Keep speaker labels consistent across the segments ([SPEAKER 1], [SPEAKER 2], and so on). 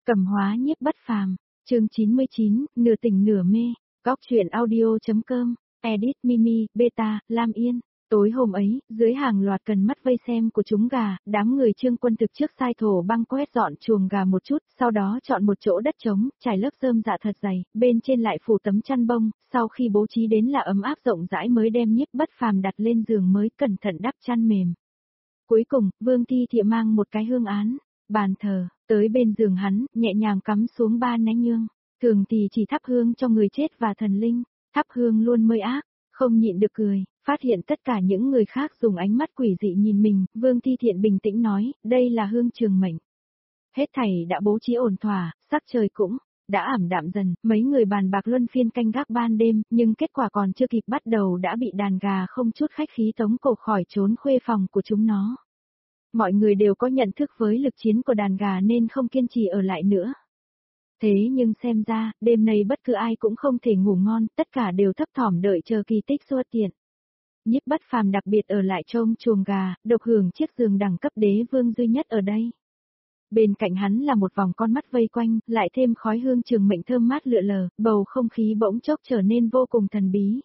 [SPEAKER 1] Cầm hóa nhiếp bất phàm, chương 99, nửa tỉnh nửa mê, góc truyện audio.com, edit Mimi, Beta, Lam Yên. Tối hôm ấy, dưới hàng loạt cần mắt vây xem của chúng gà, đám người Trương Quân thực trước sai thổ băng quét dọn chuồng gà một chút, sau đó chọn một chỗ đất trống, trải lớp rơm dạ thật dày, bên trên lại phủ tấm chăn bông, sau khi bố trí đến là ấm áp rộng rãi mới đem nhiếp bất phàm đặt lên giường mới cẩn thận đắp chăn mềm. Cuối cùng, Vương Thi Thiệ mang một cái hương án, bàn thờ, tới bên giường hắn, nhẹ nhàng cắm xuống 3 nén nhương. Thường thì chỉ thắp hương cho người chết và thần linh, thắp hương luôn mới ác, không nhịn được cười, phát hiện tất cả những người khác dùng ánh mắt quỷ dị nhìn mình, Vương Thi Thiện bình tĩnh nói, đây là hương trường mệnh. Hết thảy đã bố trí ổn thỏa, sắc trời cũng đã ảm đạm dần, mấy người bàn bạc luân phiên canh gác ban đêm, nhưng kết quả còn chưa kịp bắt đầu đã bị đàn gà không chút khách khí tống cổ khỏi trốn khuê phòng của chúng nó. Mọi người đều có nhận thức với lực chiến của đàn gà nên không kiên trì ở lại nữa. Thế nhưng xem ra, đêm nay bất cứ ai cũng không thể ngủ ngon, tất cả đều thấp thỏm đợi chờ kỳ tích xuất hiện. Nhiếp bất phàm đặc biệt ở lại trông chuồng gà, độc hưởng chiếc giường đẳng cấp đế vương duy nhất ở đây. Bên cạnh hắn là một vòng con mắt vây quanh, lại thêm khói hương trường mệnh thơm mát lượn lờ, bầu không khí bỗng chốc trở nên vô cùng thần bí.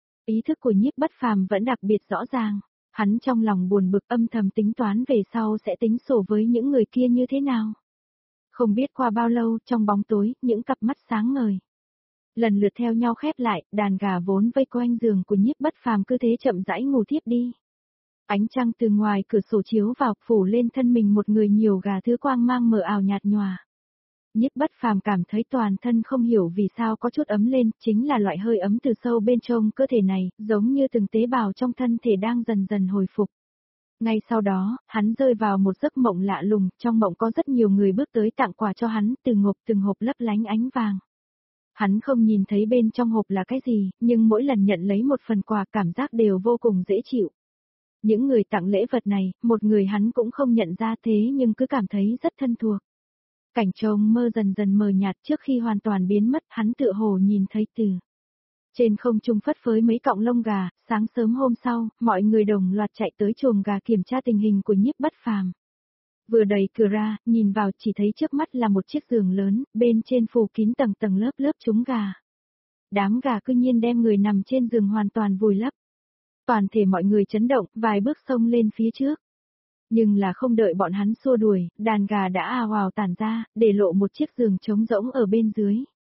[SPEAKER 1] Ý thức của nhiếp bất phàm vẫn đặc biệt rõ ràng. Hắn trong lòng buồn bực âm thầm tính toán về sau sẽ tính sổ với những người kia như thế nào. Không biết qua bao lâu, trong bóng tối, những cặp mắt sáng ngời lần lượt theo nhau khép lại, đàn gà vốn vây quanh giường của nhiếp bất phàm cứ thế chậm rãi ngủ thiếp đi. Ánh trăng từ ngoài cửa sổ chiếu vào, phủ lên thân mình một người nhiều gà thứ quang mang mờ ảo nhạt nhòa. Nhiếp bất phàm cảm thấy toàn thân không hiểu vì sao có chút ấm lên, chính là loại hơi ấm từ sâu bên trong cơ thể này, giống như từng tế bào trong thân thể đang dần dần hồi phục. Ngay sau đó, hắn rơi vào một giấc mộng lạ lùng, trong mộng có rất nhiều người bước tới tặng quà cho hắn, từng hộp lấp lánh ánh vàng. Hắn không nhìn thấy bên trong hộp là cái gì, nhưng mỗi lần nhận lấy một phần quà cảm giác đều vô cùng dễ chịu. Những người tặng lễ vật này, một người hắn cũng không nhận ra thế nhưng cứ cảm thấy rất thân thuộc. Cảnh trông mơ dần dần mờ nhạt trước khi hoàn toàn biến mất, hắn tựa hồ nhìn thấy từ trên không trung phất phới mấy cọng lông gà. Sáng sớm hôm sau, mọi người đồng loạt chạy tới chuồng gà kiểm tra tình hình của nhiếp bất phàm. Vừa đẩy cửa ra, nhìn vào chỉ thấy trước mắt là một chiếc giường lớn, bên trên phủ kín tầng tầng lớp lớp trúng gà. Đám gà cư nhiên đem người nằm trên giường hoàn toàn vùi lấp. Toàn thể mọi người chấn động, vài bước xông lên phía trước. Nhưng là không đợi bọn hắn xua đuổi, đàn gà đã ào ào tản ra, để lộ một chiếc giường trống rỗng ở bên dưới.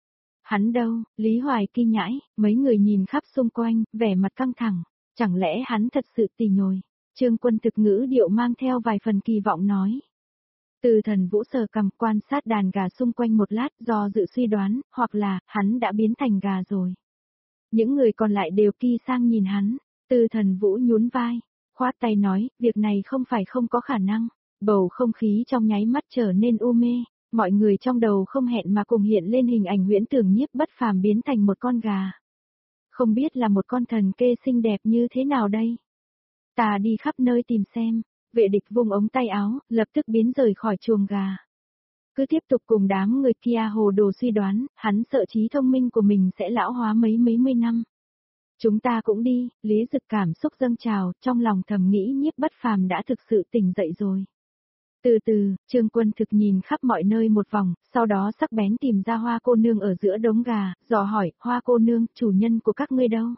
[SPEAKER 1] Hắn đâu? Lý Hoài kinh nhãi, mấy người nhìn khắp xung quanh, vẻ mặt căng thẳng. Chẳng lẽ hắn thật sự tỉ nhồi? Trương Quân thực ngữ điệu mang theo vài phần kỳ vọng nói. Từ Thần Vũ sờ cằm quan sát đàn gà xung quanh một lát, do dự suy đoán, hoặc là, hắn đã biến thành gà rồi. Những người còn lại đều kỳ sang nhìn hắn. Từ Thần Vũ nhún vai, khoát tay nói, việc này không phải không có khả năng. Bầu không khí trong nháy mắt trở nên u mê, mọi người trong đầu không hẹn mà cùng hiện lên hình ảnh huyễn tưởng nhiếp bất phàm biến thành một con gà. Không biết là một con thần kê xinh đẹp như thế nào đây? Ta đi khắp nơi tìm xem. Vệ địch vung ống tay áo, lập tức biến rời khỏi chuồng gà. Cứ tiếp tục cùng đám người kia hồ đồ suy đoán, hắn sợ trí thông minh của mình sẽ lão hóa mấy mươi năm. Chúng ta cũng đi, Lý Dực cảm xúc dâng trào, trong lòng thầm nghĩ nhiếp bất phàm đã thực sự tỉnh dậy rồi. Từ từ, Trương Quân thực nhìn khắp mọi nơi một vòng, sau đó sắc bén tìm ra Hoa cô nương ở giữa đống gà, dò hỏi, Hoa cô nương, chủ nhân của các ngươi đâu?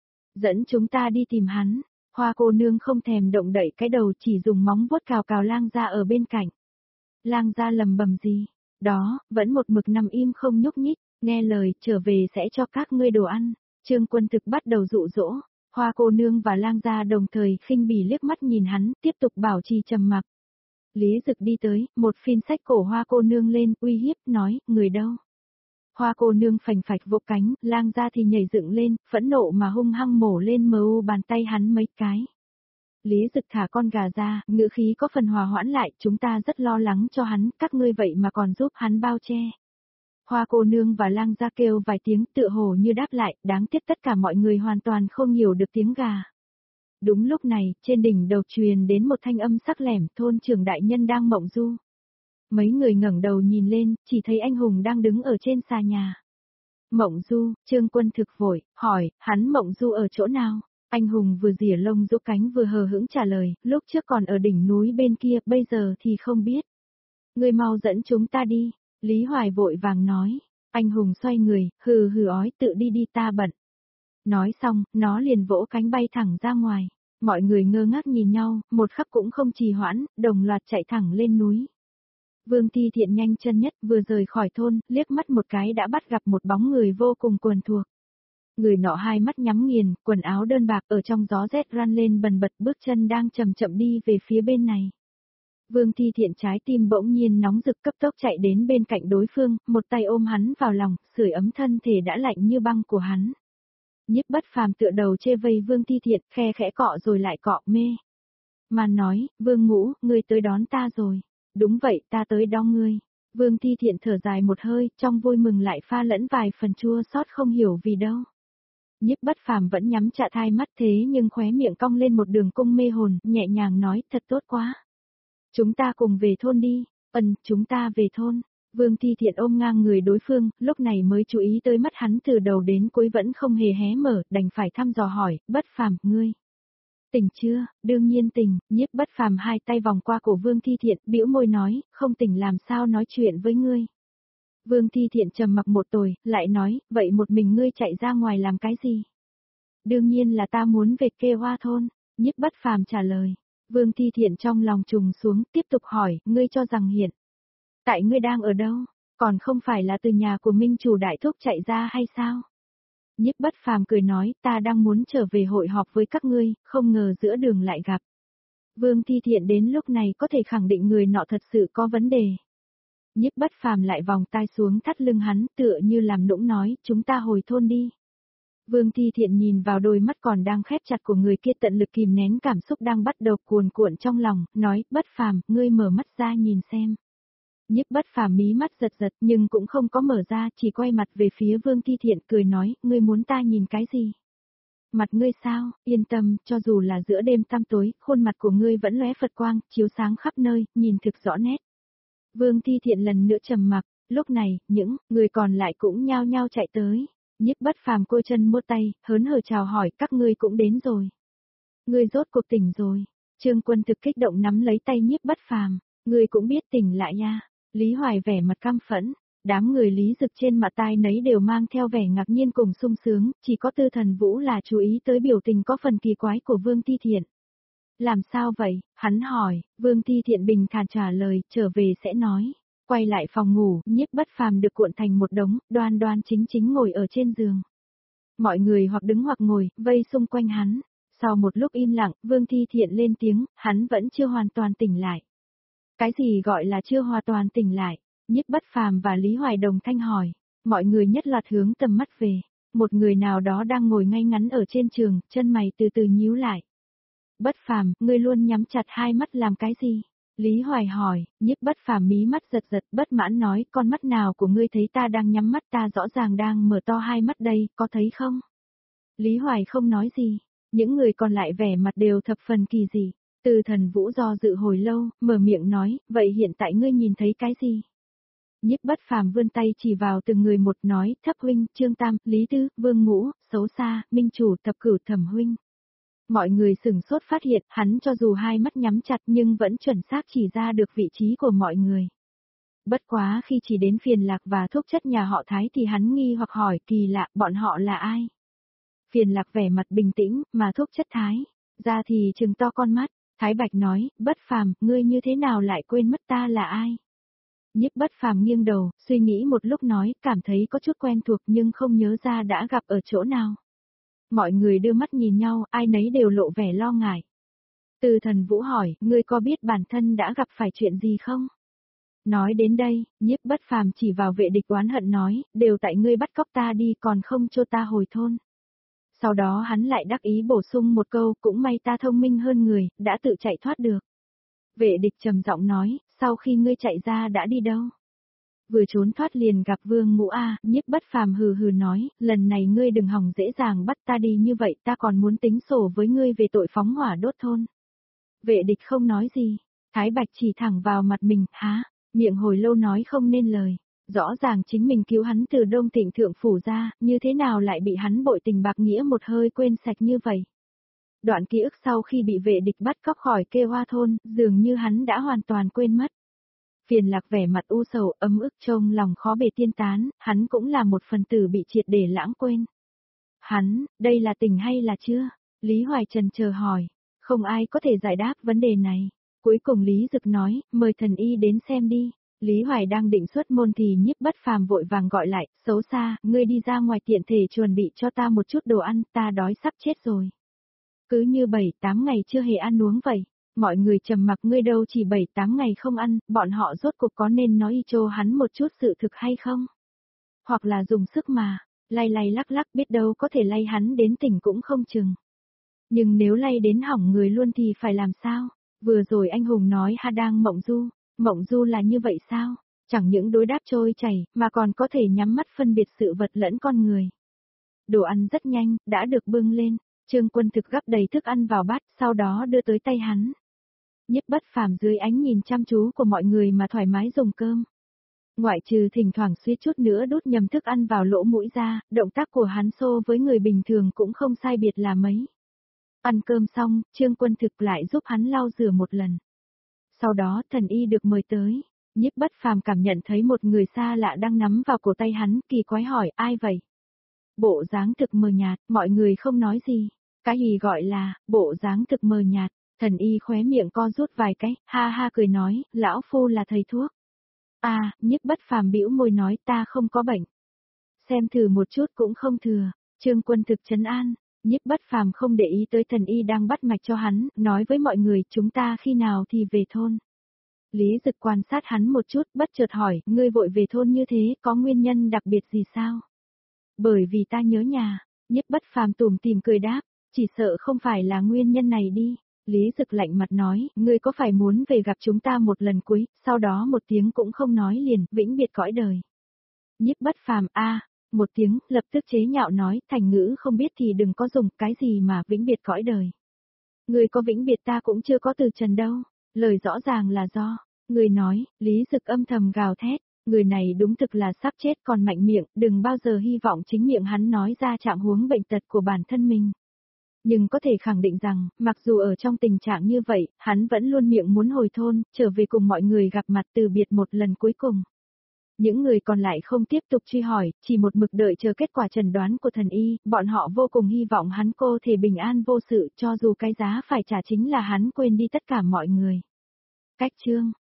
[SPEAKER 1] Dẫn chúng ta đi tìm hắn. Hoa cô nương không thèm động đậy cái đầu, chỉ dùng móng vuốt cào cào Lang Gia ở bên cạnh. Lang Gia lầm bầm gì? Đó, vẫn một mực nằm im không nhúc nhích, nghe lời, trở về sẽ cho các ngươi đồ ăn. Trương Quân thực bắt đầu dụ dỗ. Hoa cô nương và Lang Gia đồng thời khinh bỉ liếc mắt nhìn hắn, tiếp tục bảo trì trầm mặc. Lý Dực đi tới, một phiên sách cổ Hoa cô nương lên, uy hiếp, nói, người đâu? Hoa cô nương phành phạch vỗ cánh, Lang Gia thì nhảy dựng lên, phẫn nộ mà hung hăng mổ lên bàn tay hắn mấy cái. Lý Dực thả con gà ra, ngữ khí có phần hòa hoãn lại, chúng ta rất lo lắng cho hắn, các ngươi vậy mà còn giúp hắn bao che. Hoa cô nương và Lang Gia kêu vài tiếng tựa hồ như đáp lại, đáng tiếc tất cả mọi người hoàn toàn không hiểu được tiếng gà. Đúng lúc này, trên đỉnh đầu truyền đến một thanh âm sắc lẻm, thôn trưởng đại nhân đang mộng du. Mấy người ngẩng đầu nhìn lên, chỉ thấy anh Hùng đang đứng ở trên xà nhà. Mộng Du, Trương Quân thực vội, hỏi, hắn Mộng Du ở chỗ nào? Anh Hùng vừa rỉa lông rũ cánh vừa hờ hững trả lời, lúc trước còn ở đỉnh núi bên kia, bây giờ thì không biết. Ngươi mau dẫn chúng ta đi. Lý Hoài vội vàng nói, anh hùng xoay người, hừ hừ ói tự đi đi ta bận. Nói xong, nó liền vỗ cánh bay thẳng ra ngoài. Mọi người ngơ ngác nhìn nhau, một khắc cũng không trì hoãn, đồng loạt chạy thẳng lên núi. Vương Thi Thiện nhanh chân nhất vừa rời khỏi thôn, liếc mắt một cái đã bắt gặp một bóng người vô cùng quen thuộc. Người nọ hai mắt nhắm nghiền, quần áo đơn bạc ở trong gió rét răn lên bần bật, bước chân đang chậm chậm đi về phía bên này. Vương Thi Thiện trái tim bỗng nhiên nóng rực cấp tốc chạy đến bên cạnh đối phương, một tay ôm hắn vào lòng, sưởi ấm thân thể đã lạnh như băng của hắn. Nhiếp Bất Phàm tựa đầu chê vây Vương Thi Thiện, khe khẽ cọ rồi lại cọ mê. Màn nói, Vương Ngũ, ngươi tới đón ta rồi. Đúng vậy, ta tới đón ngươi. Vương Thi Thiện thở dài một hơi, trong vui mừng lại pha lẫn vài phần chua xót không hiểu vì đâu. Nhiếp Bất Phàm vẫn nhắm chặt hai mắt thế nhưng khóe miệng cong lên một đường cung mê hồn, nhẹ nhàng nói, thật tốt quá. Chúng ta cùng về thôn đi. Chúng ta về thôn. Vương Thi Thiện ôm ngang người đối phương, lúc này mới chú ý tới mắt hắn từ đầu đến cuối vẫn không hề hé mở, đành phải thăm dò hỏi, Bất Phàm, ngươi tỉnh chưa? Đương nhiên tỉnh. Nhiếp Bất Phàm hai tay vòng qua cổ Vương Thi Thiện, bĩu môi nói, không tỉnh làm sao nói chuyện với ngươi. Vương Thi Thiện trầm mặc một hồi, lại nói, vậy một mình ngươi chạy ra ngoài làm cái gì? Đương nhiên là ta muốn về Kê Hoa thôn. Nhiếp Bất Phàm trả lời. Vương Thi Thiện trong lòng trùng xuống, tiếp tục hỏi, ngươi cho rằng hiện tại ngươi đang ở đâu? Còn không phải là từ nhà của Minh Chủ đại thúc chạy ra hay sao? Nhiếp Bất Phàm cười nói, ta đang muốn trở về hội họp với các ngươi, không ngờ giữa đường lại gặp. Vương Thi Thiện đến lúc này có thể khẳng định người nọ thật sự có vấn đề. Nhiếp Bất Phàm lại vòng tai xuống thắt lưng hắn, tựa như làm nũng nói, chúng ta hồi thôn đi. Vương Thi Thiện nhìn vào đôi mắt còn đang khép chặt của người kia, tận lực kìm nén cảm xúc đang bắt đầu cuồn cuộn trong lòng, nói, Bất Phàm, ngươi mở mắt ra nhìn xem. Nhiếp Bất Phàm mí mắt giật giật nhưng cũng không có mở ra, chỉ quay mặt về phía Vương Thi Thiện cười nói, ngươi muốn ta nhìn cái gì? Mặt ngươi sao? Yên tâm, cho dù là giữa đêm tăm tối, khuôn mặt của ngươi vẫn lóe Phật quang, chiếu sáng khắp nơi, nhìn thực rõ nét. Vương Thi Thiện lần nữa trầm mặc, lúc này, những người còn lại cũng nhao nhao chạy tới. Nhiếp Bất Phàm côi chân mua tay, hớn hở chào hỏi, các ngươi cũng đến rồi. Ngươi rốt cuộc tỉnh rồi. Trương Quân thực kích động nắm lấy tay Nhiếp Bất Phàm, ngươi cũng biết tỉnh lại nha. Lý Hoài vẻ mặt căm phẫn, đám người Lý Dực trên mặt tai nấy đều mang theo vẻ ngạc nhiên cùng sung sướng, chỉ có Tư Thần Vũ là chú ý tới biểu tình có phần kỳ quái của Vương Thi Thiện. Làm sao vậy? Hắn hỏi, Vương Thi Thiện bình thản trả lời, trở về sẽ nói. Quay lại phòng ngủ, Nhiếp Bất Phàm được cuộn thành một đống, đoan đoan chính chính ngồi ở trên giường. Mọi người hoặc đứng hoặc ngồi, vây xung quanh hắn. Sau một lúc im lặng, Vương Thi Thiện lên tiếng, hắn vẫn chưa hoàn toàn tỉnh lại. Cái gì gọi là chưa hoàn toàn tỉnh lại? Nhiếp Bất Phàm và Lý Hoài đồng thanh hỏi. Mọi người nhất loạt hướng tầm mắt về. Một người nào đó đang ngồi ngay ngắn ở trên giường, chân mày từ từ nhíu lại. Bất Phàm, ngươi luôn nhắm chặt hai mắt làm cái gì? Lý Hoài hỏi. Nhiếp Bất Phàm mí mắt giật giật, bất mãn nói, con mắt nào của ngươi thấy ta đang nhắm mắt, ta rõ ràng đang mở to hai mắt đây, có thấy không? Lý Hoài không nói gì. Những người còn lại vẻ mặt đều thập phần kỳ dị. Từ Thần Vũ do dự hồi lâu, mở miệng nói, vậy hiện tại ngươi nhìn thấy cái gì? Nhiếp Bất Phàm vươn tay chỉ vào từng người một nói, Thấp huynh, Trương Tam, Lý Tư, Vương Ngũ, Xấu Xa, Minh Chủ, Thập Cửu, Thẩm huynh. Mọi người sửng sốt phát hiện, hắn cho dù hai mắt nhắm chặt nhưng vẫn chuẩn xác chỉ ra được vị trí của mọi người. Bất quá khi chỉ đến Phiền Lạc và Thuốc Chất nhà họ Thái thì hắn nghi hoặc hỏi, kỳ lạ, bọn họ là ai? Phiền Lạc vẻ mặt bình tĩnh, mà Thuốc Chất Thái ra thì trừng to con mắt. Thái Bạch nói, Bất Phàm, ngươi như thế nào lại quên mất ta là ai? Nhiếp Bất Phàm nghiêng đầu, suy nghĩ một lúc nói, cảm thấy có chút quen thuộc nhưng không nhớ ra đã gặp ở chỗ nào. Mọi người đưa mắt nhìn nhau, ai nấy đều lộ vẻ lo ngại. Từ Thần Vũ hỏi, ngươi có biết bản thân đã gặp phải chuyện gì không? Nói đến đây, Nhiếp Bất Phàm chỉ vào Vệ Địch oán hận nói, đều tại ngươi bắt cóc ta đi còn không cho ta hồi thôn. Sau đó hắn lại đắc ý bổ sung một câu, cũng may ta thông minh hơn người, đã tự chạy thoát được. Vệ Địch trầm giọng nói, sau khi ngươi chạy ra đã đi đâu? Vừa trốn thoát liền gặp Vương Ngũ A, Nhiếp Bất Phàm hừ hừ nói, lần này ngươi đừng hòng dễ dàng bắt ta đi như vậy, ta còn muốn tính sổ với ngươi về tội phóng hỏa đốt thôn. Vệ Địch không nói gì, Thái Bạch chỉ thẳng vào mặt mình, há, miệng hồi lâu nói không nên lời. Rõ ràng chính mình cứu hắn từ Đông Thịnh Thượng Phủ ra, như thế nào lại bị hắn bội tình bạc nghĩa một hơi quên sạch như vậy. Đoạn ký ức sau khi bị Vệ Địch bắt cóc khỏi Kê Hoa thôn, dường như hắn đã hoàn toàn quên mất. Phiền Lạc vẻ mặt u sầu, ấm ức trông lòng khó bề tiên tán, hắn cũng là một phần tử bị triệt để lãng quên. Hắn, đây là tình hay là chưa? Lý Hoài trần chờ hỏi, không ai có thể giải đáp vấn đề này. Cuối cùng Lý Dực nói, mời thần y đến xem đi. Lý Hoài đang định xuất môn thì Nhiếp Bất Phàm vội vàng gọi lại, xấu xa, ngươi đi ra ngoài tiện thể chuẩn bị cho ta một chút đồ ăn, ta đói sắp chết rồi. Cứ như 7-8 ngày chưa hề ăn uống vậy. Mọi người trầm mặc, ngươi đâu chỉ 7-8 ngày không ăn, bọn họ rốt cuộc có nên nói cho hắn một chút sự thực hay không? Hoặc là dùng sức mà, lay lay lắc lắc biết đâu có thể lay hắn đến tỉnh cũng không chừng. Nhưng nếu lay đến hỏng người luôn thì phải làm sao? Vừa rồi anh Hùng nói ha đang mộng du là như vậy sao? Chẳng những đối đáp trôi chảy, mà còn có thể nhắm mắt phân biệt sự vật lẫn con người. Đồ ăn rất nhanh, đã được bưng lên, Trương Quân Thực gắp đầy thức ăn vào bát, sau đó đưa tới tay hắn. Nhiếp Bất Phàm dưới ánh nhìn chăm chú của mọi người mà thoải mái dùng cơm. Ngoại trừ thỉnh thoảng suýt chút nữa đút nhầm thức ăn vào lỗ mũi ra, động tác của hắn so với người bình thường cũng không sai biệt là mấy. Ăn cơm xong, Trương Quân Thực lại giúp hắn lau rửa một lần. Sau đó thần y được mời tới, Nhiếp Bất Phàm cảm nhận thấy một người xa lạ đang nắm vào cổ tay hắn, kỳ quái hỏi ai vậy? Bộ dáng thực mờ nhạt, mọi người không nói gì. Cái gì gọi là, bộ dáng thực mờ nhạt, thần y khóe miệng co rút vài cái, ha ha cười nói, lão phu là thầy thuốc. À, Nhiếp Bất Phàm bĩu môi nói ta không có bệnh. Xem thử một chút cũng không thừa, Trương Quân Thực trấn an, Nhiếp Bất Phàm không để ý tới thần y đang bắt mạch cho hắn, nói với mọi người chúng ta khi nào thì về thôn. Lý Dực quan sát hắn một chút, bất chợt hỏi, ngươi vội về thôn như thế, có nguyên nhân đặc biệt gì sao? Bởi vì ta nhớ nhà, Nhiếp Bất Phàm tủm tỉm cười đáp, chỉ sợ không phải là nguyên nhân này đi. Lý Dực lạnh mặt nói, ngươi có phải muốn về gặp chúng ta một lần cuối, sau đó một tiếng cũng không nói liền, vĩnh biệt cõi đời. Nhiếp Bất Phàm một tiếng, lập tức chế nhạo nói, thành ngữ không biết thì đừng có dùng, cái gì mà vĩnh biệt cõi đời. Ngươi có vĩnh biệt ta cũng chưa có từ trần đâu, lời rõ ràng là do, người nói, Lý Dực âm thầm gào thét, người này đúng thực là sắp chết còn mạnh miệng, đừng bao giờ hy vọng chính miệng hắn nói ra trạng huống bệnh tật của bản thân mình. Nhưng có thể khẳng định rằng, mặc dù ở trong tình trạng như vậy, hắn vẫn luôn miệng muốn hồi thôn, trở về cùng mọi người gặp mặt từ biệt một lần cuối cùng. Những người còn lại không tiếp tục truy hỏi, chỉ một mực đợi chờ kết quả chẩn đoán của thần y, bọn họ vô cùng hy vọng hắn cô thể bình an vô sự, cho dù cái giá phải trả chính là hắn quên đi tất cả mọi người. Cách chương